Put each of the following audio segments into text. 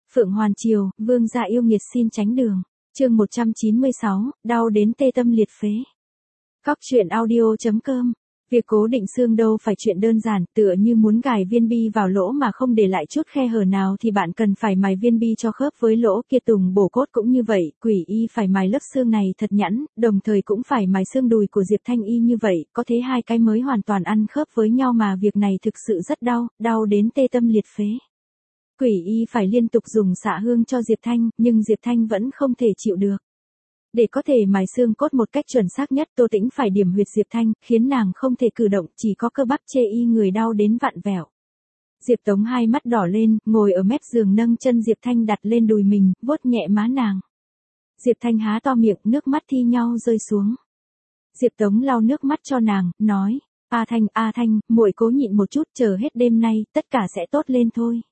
Phượng Hoàn Triều, vương gia yêu nghiệt xin tránh đường. Chương 196, đau đến tê tâm liệt phế. Góc truyện audio.com. Việc cố định xương đâu phải chuyện đơn giản, tựa như muốn gài viên bi vào lỗ mà không để lại chút khe hở nào thì bạn cần phải mài viên bi cho khớp với lỗ kia. Tùng bổ cốt cũng như vậy, Quỷ Y phải mài lớp xương này thật nhẵn, đồng thời cũng phải mài xương đùi của Diệp Thanh y như vậy, có thế hai cái mới hoàn toàn ăn khớp với nhau mà việc này thực sự rất đau, đau đến tê tâm liệt phế. Quỷ Y phải liên tục dùng xạ hương cho Diệp Thanh, nhưng Diệp Thanh vẫn không thể chịu được. Để có thể mài xương cốt một cách chuẩn xác nhất, Tô Tĩnh phải điểm huyệt Diệp Thanh, khiến nàng không thể cử động, chỉ có cơ bắp chê y người đau đến vặn vẹo. Diệp Tống hai mắt đỏ lên, ngồi ở mép giường nâng chân Diệp Thanh đặt lên đùi mình, vuốt nhẹ má nàng. Diệp Thanh há to miệng, nước mắt thi nhau rơi xuống. Diệp Tống lau nước mắt cho nàng, nói: A Thanh, muội cố nhịn một chút, chờ hết đêm nay, tất cả sẽ tốt lên thôi.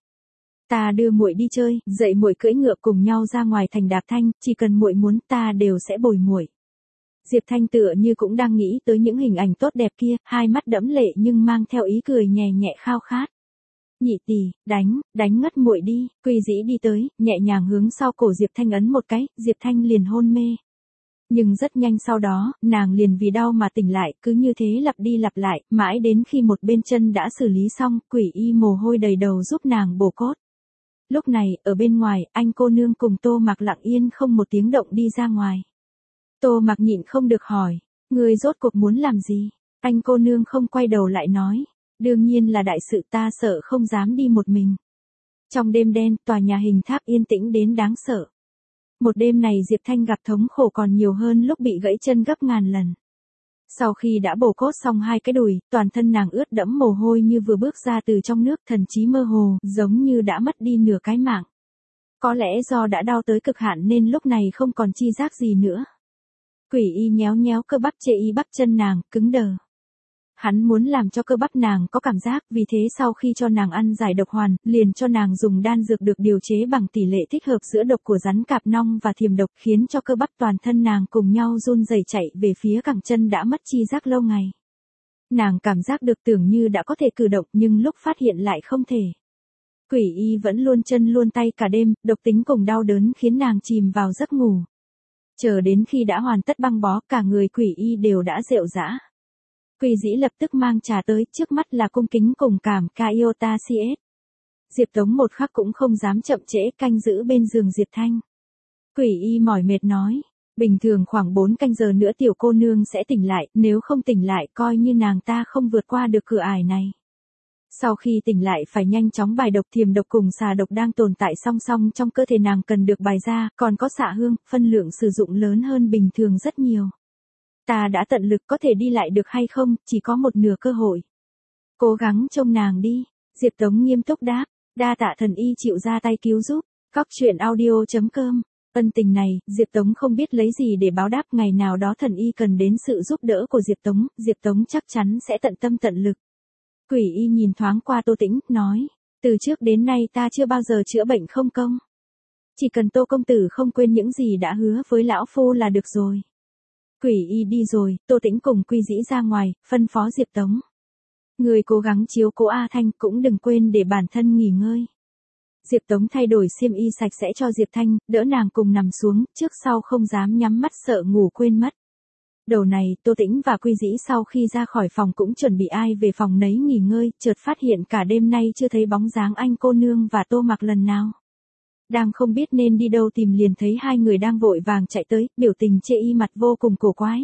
Ta đưa muội đi chơi, dạy muội cưỡi ngựa cùng nhau ra ngoài thành đạp thanh, chỉ cần muội muốn ta đều sẽ bồi muội. Diệp Thanh tựa như cũng đang nghĩ tới những hình ảnh tốt đẹp kia, hai mắt đẫm lệ nhưng mang theo ý cười nhẹ nhẹ khao khát. Nhị tỷ, đánh ngất muội đi. Quy Dĩ đi tới, nhẹ nhàng hướng sau cổ Diệp Thanh ấn một cái, Diệp Thanh liền hôn mê. Nhưng rất nhanh sau đó, nàng liền vì đau mà tỉnh lại, cứ như thế lặp đi lặp lại, mãi đến khi một bên chân đã xử lý xong, Quỷ Y mồ hôi đầy đầu giúp nàng bổ cốt. Lúc này, ở bên ngoài, anh cô nương cùng Tô Mạc lặng yên không một tiếng động đi ra ngoài. Tô Mạc nhịn không được hỏi, người rốt cuộc muốn làm gì? Anh cô nương không quay đầu lại nói, đương nhiên là đại sự, ta sợ không dám đi một mình. Trong đêm đen, tòa nhà hình tháp yên tĩnh đến đáng sợ. Một đêm này Diệp Thanh gặp thống khổ còn nhiều hơn lúc bị gãy chân gấp ngàn lần. Sau khi đã bổ cốt xong hai cái đùi, toàn thân nàng ướt đẫm mồ hôi như vừa bước ra từ trong nước, thần trí mơ hồ, giống như đã mất đi nửa cái mạng. Có lẽ do đã đau tới cực hạn nên lúc này không còn chi giác gì nữa. Quỷ Y nhéo nhéo cơ bắp chê y bắp chân nàng, cứng đờ. Hắn muốn làm cho cơ bắp nàng có cảm giác, vì thế sau khi cho nàng ăn giải độc hoàn, liền cho nàng dùng đan dược được điều chế bằng tỷ lệ thích hợp giữa độc của rắn cạp nong và thiềm độc, khiến cho cơ bắp toàn thân nàng cùng nhau run rẩy chạy về phía cẳng chân đã mất chi giác lâu ngày. Nàng cảm giác được tưởng như đã có thể cử động nhưng lúc phát hiện lại không thể. Quỷ Y vẫn luôn chân luôn tay cả đêm, độc tính cùng đau đớn khiến nàng chìm vào giấc ngủ. Chờ đến khi đã hoàn tất băng bó, cả người Quỷ Y đều đã rệu rã. Quy Dĩ lập tức mang trà tới, trước mắt là cung kính cùng cảm Kaiota CS. Diệp Tống một khắc cũng không dám chậm trễ, canh giữ bên giường Diệp Thanh. Quỷ Y mỏi mệt nói, bình thường khoảng 4 canh giờ nữa tiểu cô nương sẽ tỉnh lại, nếu không tỉnh lại coi như nàng ta không vượt qua được cửa ải này. Sau khi tỉnh lại phải nhanh chóng bài độc, thiềm độc cùng xà độc đang tồn tại song song trong cơ thể nàng cần được bài ra, còn có xạ hương, phân lượng sử dụng lớn hơn bình thường rất nhiều. Ta đã tận lực, có thể đi lại được hay không, chỉ có một nửa cơ hội. Cố gắng trông nàng đi. Diệp Tống nghiêm túc đáp, đa tạ thần y chịu ra tay cứu giúp. Góc truyện audio.com. Ân tình này, Diệp Tống không biết lấy gì để báo đáp, ngày nào đó thần y cần đến sự giúp đỡ của Diệp Tống chắc chắn sẽ tận tâm tận lực. Quỷ Y nhìn thoáng qua Tô Tĩnh, nói, từ trước đến nay ta chưa bao giờ chữa bệnh không công. Chỉ cần Tô công tử không quên những gì đã hứa với lão phu là được rồi. Quỷ Y đi rồi, Tô Tĩnh cùng Quy Dĩ ra ngoài, phân phó Diệp Tống. Người cố gắng chiếu cố A Thanh, cũng đừng quên để bản thân nghỉ ngơi. Diệp Tống thay đổi xiêm y sạch sẽ cho Diệp Thanh, đỡ nàng cùng nằm xuống, trước sau không dám nhắm mắt sợ ngủ quên mất. Đầu này, Tô Tĩnh và Quy Dĩ sau khi ra khỏi phòng cũng chuẩn bị ai về phòng nấy nghỉ ngơi, chợt phát hiện cả đêm nay chưa thấy bóng dáng anh cô nương và Tô Mạc lần nào. Đang không biết nên đi đâu tìm liền thấy hai người đang vội vàng chạy tới, biểu tình chê y mặt vô cùng cổ quái.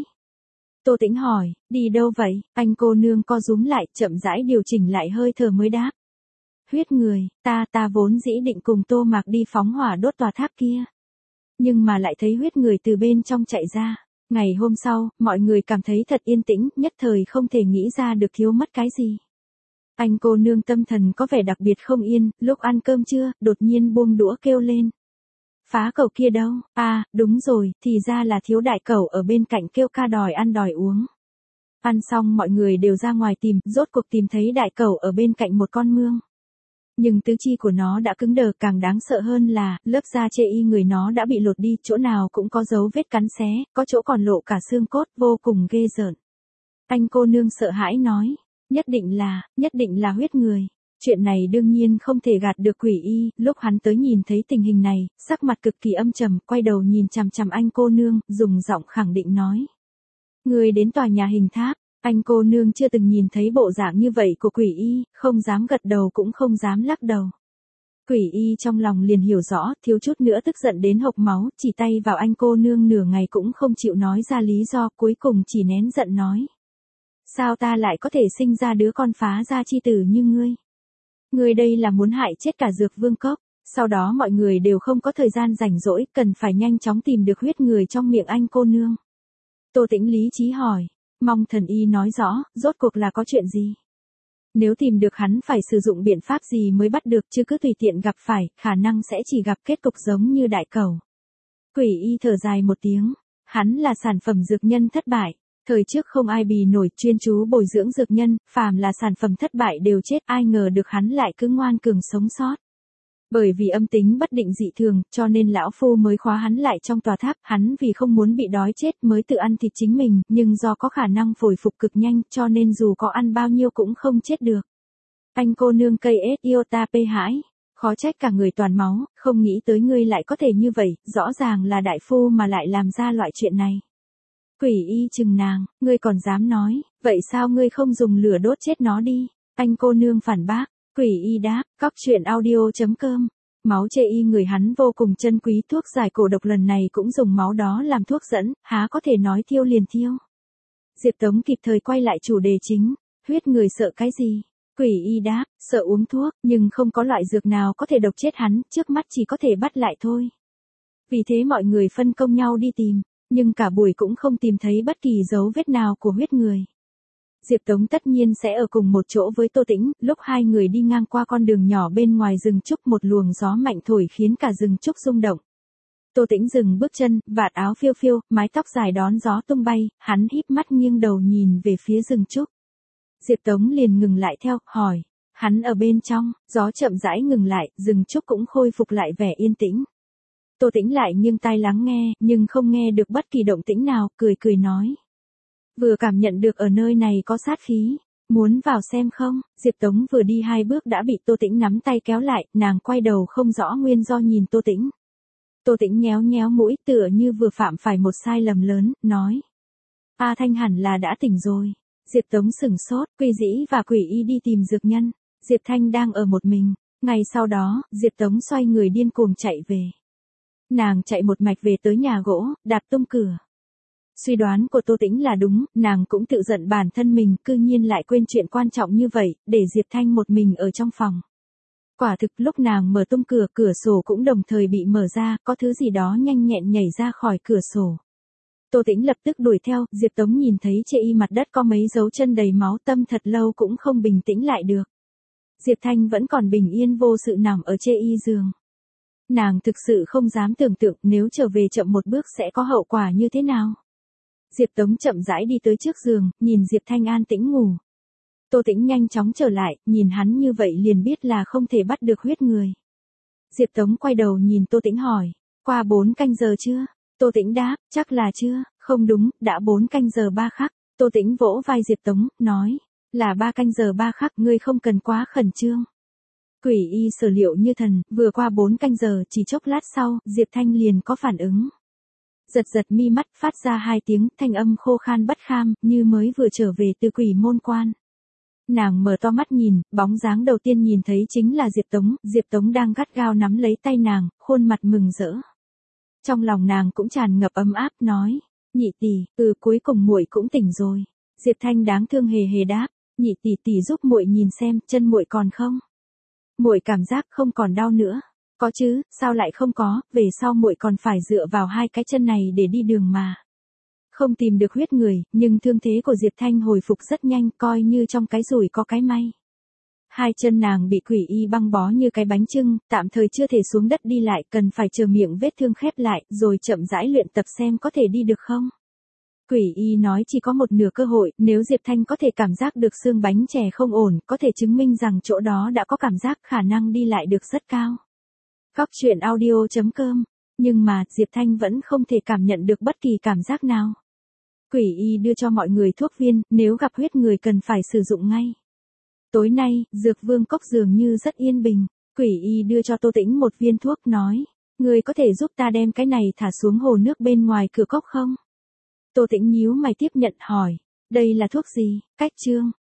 Tô Tĩnh hỏi, đi đâu vậy? Anh cô nương co rúm lại, chậm rãi điều chỉnh lại hơi thở mới đáp. Huyết người, ta vốn dĩ định cùng Tô Mạc đi phóng hỏa đốt tòa tháp kia. Nhưng mà lại thấy huyết người từ bên trong chạy ra. Ngày hôm sau, mọi người cảm thấy thật yên tĩnh, nhất thời không thể nghĩ ra được thiếu mất cái gì. Anh cô nương tâm thần có vẻ đặc biệt không yên, lúc ăn cơm trưa, đột nhiên buông đũa kêu lên. Phá cẩu kia đâu? À, đúng rồi, thì ra là thiếu đại cẩu ở bên cạnh kêu ca đòi ăn đòi uống. Ăn xong mọi người đều ra ngoài tìm, rốt cuộc tìm thấy đại cẩu ở bên cạnh một con mương. Nhưng tứ chi của nó đã cứng đờ, càng đáng sợ hơn là, lớp da chê y người nó đã bị lột đi, chỗ nào cũng có dấu vết cắn xé, có chỗ còn lộ cả xương cốt, vô cùng ghê rợn. Anh cô nương sợ hãi nói, nhất định là huyết người. Chuyện này đương nhiên không thể gạt được Quỷ Y, lúc hắn tới nhìn thấy tình hình này, sắc mặt cực kỳ âm trầm, quay đầu nhìn chằm chằm anh cô nương, dùng giọng khẳng định nói. Người đến tòa nhà hình tháp, anh cô nương chưa từng nhìn thấy bộ dạng như vậy của Quỷ Y, không dám gật đầu cũng không dám lắc đầu. Quỷ Y trong lòng liền hiểu rõ, thiếu chút nữa tức giận đến hộc máu, chỉ tay vào anh cô nương nửa ngày cũng không chịu nói ra lý do, cuối cùng chỉ nén giận nói. Sao ta lại có thể sinh ra đứa con phá gia chi tử như ngươi? Ngươi đây là muốn hại chết cả Dược Vương Cốc, sau đó mọi người đều không có thời gian rảnh rỗi, cần phải nhanh chóng tìm được huyết người trong miệng anh cô nương. Tô Tĩnh lý trí hỏi, mong thần y nói rõ, rốt cuộc là có chuyện gì? Nếu tìm được hắn phải sử dụng biện pháp gì mới bắt được chứ cứ tùy tiện gặp phải, khả năng sẽ chỉ gặp kết cục giống như đại cẩu. Quỷ Y thở dài một tiếng, hắn là sản phẩm dược nhân thất bại. Thời trước không ai bì nổi chuyên chú bồi dưỡng dược nhân, phàm là sản phẩm thất bại đều chết, ai ngờ được hắn lại cứ ngoan cường sống sót. Bởi vì âm tính bất định dị thường, cho nên lão phu mới khóa hắn lại trong tòa tháp, hắn vì không muốn bị đói chết mới tự ăn thịt chính mình, nhưng do có khả năng hồi phục cực nhanh, cho nên dù có ăn bao nhiêu cũng không chết được. Anh cô nương cây ết iota pê hãi, khó trách cả người toàn máu, không nghĩ tới ngươi lại có thể như vậy, rõ ràng là đại phu mà lại làm ra loại chuyện này. Quỷ Y chừng nàng, ngươi còn dám nói, vậy sao ngươi không dùng lửa đốt chết nó đi? Anh cô nương phản bác, Quỷ Y đáp, cóc truyện audio.com. Máu chê y người hắn vô cùng chân quý, thuốc giải cổ độc lần này cũng dùng máu đó làm thuốc dẫn, há có thể nói thiêu liền thiêu. Diệp Tống kịp thời quay lại chủ đề chính, huyết người sợ cái gì? Quỷ Y đáp, sợ uống thuốc, nhưng không có loại dược nào có thể độc chết hắn, trước mắt chỉ có thể bắt lại thôi. Vì thế mọi người phân công nhau đi tìm. Nhưng cả buổi cũng không tìm thấy bất kỳ dấu vết nào của huyết người. Diệp Tống tất nhiên sẽ ở cùng một chỗ với Tô Tĩnh, lúc hai người đi ngang qua con đường nhỏ bên ngoài rừng trúc một luồng gió mạnh thổi khiến cả rừng trúc rung động. Tô Tĩnh dừng bước chân, vạt áo phiêu phiêu, mái tóc dài đón gió tung bay, hắn híp mắt nghiêng đầu nhìn về phía rừng trúc. Diệp Tống liền ngừng lại theo, hỏi, hắn ở bên trong, gió chậm rãi ngừng lại, rừng trúc cũng khôi phục lại vẻ yên tĩnh. Tô Tĩnh lại nghiêng tai lắng nghe, nhưng không nghe được bất kỳ động tĩnh nào, cười cười nói. Vừa cảm nhận được ở nơi này có sát khí, muốn vào xem không? Diệp Tống vừa đi 2 bước đã bị Tô Tĩnh nắm tay kéo lại, nàng quay đầu không rõ nguyên do nhìn Tô Tĩnh. Tô Tĩnh nhéo nhéo mũi tựa như vừa phạm phải một sai lầm lớn, nói. A Thanh hẳn là đã tỉnh rồi. Diệp Tống sửng sốt, Quy Dĩ và Quỷ Y đi tìm dược nhân. Diệp Thanh đang ở một mình. Ngày sau đó, Diệp Tống xoay người điên cuồng chạy về. Nàng chạy một mạch về tới nhà gỗ, đạp tung cửa. Suy đoán của Tô Tĩnh là đúng, nàng cũng tự giận bản thân mình, cư nhiên lại quên chuyện quan trọng như vậy, để Diệp Thanh một mình ở trong phòng. Quả thực lúc nàng mở tung cửa, cửa sổ cũng đồng thời bị mở ra, có thứ gì đó nhanh nhẹn nhảy ra khỏi cửa sổ. Tô Tĩnh lập tức đuổi theo, Diệp Tống nhìn thấy chê y mặt đất có mấy dấu chân đầy máu, tâm thật lâu cũng không bình tĩnh lại được. Diệp Thanh vẫn còn bình yên vô sự nằm ở chê y giường. Nàng thực sự không dám tưởng tượng nếu trở về chậm một bước sẽ có hậu quả như thế nào. Diệp Tống chậm rãi đi tới trước giường, nhìn Diệp Thanh an tĩnh ngủ. Tô Tĩnh nhanh chóng trở lại, nhìn hắn như vậy liền biết là không thể bắt được huyết người. Diệp Tống quay đầu nhìn Tô Tĩnh hỏi, qua 4 canh giờ chưa? Tô Tĩnh đáp, chắc là chưa, không đúng, đã 4 canh giờ 3 khắc. Tô Tĩnh vỗ vai Diệp Tống, nói, là 3 canh giờ 3 khắc, ngươi không cần quá khẩn trương. Quỷ Y sở liệu như thần, vừa qua 4 canh giờ, chỉ chốc lát sau, Diệp Thanh liền có phản ứng. Giật giật mi mắt, phát ra 2 tiếng, thanh âm khô khan bất kham, như mới vừa trở về từ quỷ môn quan. Nàng mở to mắt nhìn, bóng dáng đầu tiên nhìn thấy chính là Diệp Tống đang gắt gao nắm lấy tay nàng, khuôn mặt mừng rỡ. Trong lòng nàng cũng tràn ngập ấm áp, nói, nhị tỷ, cuối cùng muội cũng tỉnh rồi. Diệp Thanh đáng thương hề hề đáp, nhị tỷ giúp muội nhìn xem, chân muội còn không? Muội cảm giác không còn đau nữa. Có chứ, sao lại không có, về sau muội còn phải dựa vào 2 cái chân này để đi đường mà. Không tìm được huyết người, nhưng thương thế của Diệp Thanh hồi phục rất nhanh, coi như trong cái rủi có cái may. 2 chân nàng bị Quỷ Y băng bó như cái bánh chưng, tạm thời chưa thể xuống đất đi lại, cần phải chờ miệng vết thương khép lại, rồi chậm rãi luyện tập xem có thể đi được không. Quỷ Y nói chỉ có một nửa cơ hội, nếu Diệp Thanh có thể cảm giác được xương bánh chè không ổn, có thể chứng minh rằng chỗ đó đã có cảm giác, khả năng đi lại được rất cao. Cóc truyện audio.com. Nhưng mà, Diệp Thanh vẫn không thể cảm nhận được bất kỳ cảm giác nào. Quỷ Y đưa cho mọi người thuốc viên, nếu gặp huyết người cần phải sử dụng ngay. Tối nay, dược vương cốc dường như rất yên bình. Quỷ y đưa cho Tô Tĩnh một viên thuốc nói. Người có thể giúp ta đem cái này thả xuống hồ nước bên ngoài cửa cốc không? Tô Tĩnh nhíu mày tiếp nhận hỏi. Đây là thuốc gì? Cách chương.